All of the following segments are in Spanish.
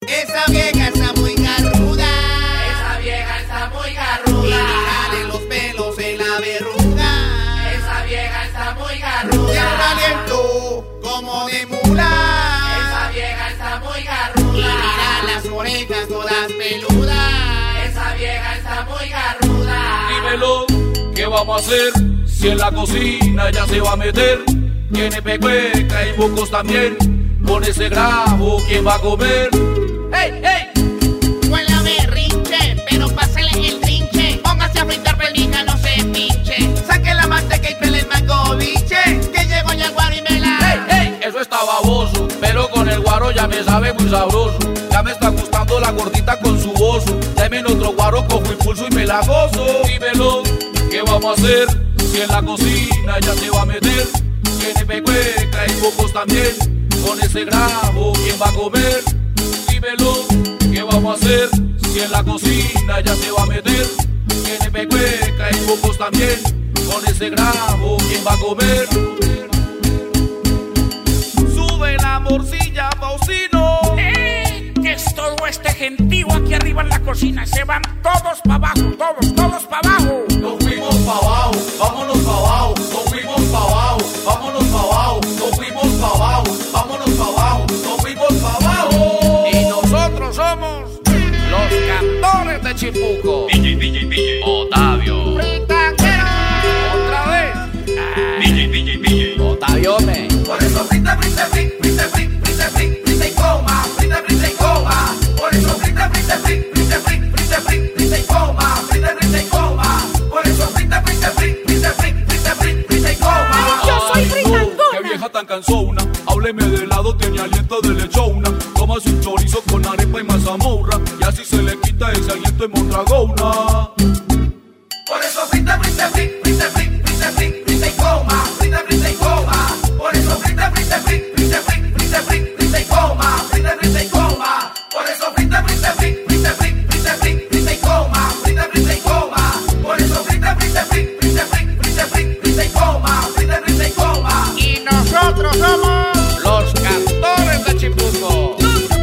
Esa vieja está muy garruda. Esa vieja está muy garruda. Y mírale los pelos en la verruga. Esa vieja está muy Tiene garruda. un aliento como de mula. Esa vieja está muy Y garruda. mira las orejas todas peludas. Esa vieja está muy garruda. Dímelo, ¿qué vamos a hacer? Si en la cocina ya se va a meter. Tiene pecueca y mocos también. Con ese grabo, ¿quién va a comer? ¡Hey, hey! Huele a berrinche, pero pásele el trinche. Póngase a fritar pelija, no se pinche. Saque la manteca y pele el mango biche. Que llegó ya el guaro y me la... ¡Hey, hey! Eso está baboso, pero con el guaro ya me sabe muy sabroso. Ya me está gustando la gordita con su oso. Dame en otro guaro, cojo impulso y me la gozo. Dímelo, ¿qué vamos a hacer? Si en la cocina ya se va a meter. Tiene pecueca y mocos también. Con ese grabo, ¿quién va a comer? Dímelo, ¿qué vamos a hacer? Si en la cocina ya se va a meter. Tiene pecueca y mocos también. Con ese grabo, ¿quién va a comer? Sube la morcilla, Pausino. ¿Qué es todo este gentío aquí arriba en la cocina? Se van todos para abajo, todos para abajo. Nos fuimos pa' abajo, vámonos pa' abajo. Nos fuimos pa' abajo, vámonos pa' abajo. Nos fuimos pa' abajo, vámonos pa' abajo. Nos fuimos pa' abajo. Y nosotros somos los cantores de Chimpuco. DJ, Otavio. ¡Fritanguero! ¡Otra vez! DJ. ¡Otavio, me! Por eso frita, frita, frita, frita, frita, frita, frita y coma. Frita, frita y coma. Por eso frita, frita, frita, frita, frita, frita, frita y coma. Frita, frita y coma. Por eso frita, frita, frita, frita, frita, frita, frita y coma. Yo soy fritangona. ¡Qué vieja tan cansona! Hábleme de helado, tenía aliento de lechona. Tómase un chorizo con arepa y mazamorra. Y así se le quita ese aliento en mondragona. Por eso frita, frita, frita, frita, frita, frita, frita y coma. Frita, frita y coma. Por eso frita, frita, frita, frita, frita, frita, frita y coma. Frita, frita y coma. Por eso frita, frita, frita, frita, frita, frita, frita y coma. Frita, frita y coma. Por eso frita, frita, frita, frita, frita, frita y coma. Frita, frita y coma. Y nosotros somos los cantores de Chimpuco.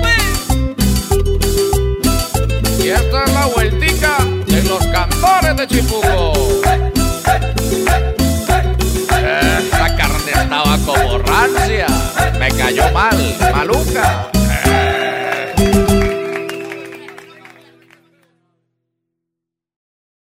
Y esta es la vueltica de los cantores de Chimpuco. Esta carne estaba como rancia. Me cayó mal, maluca.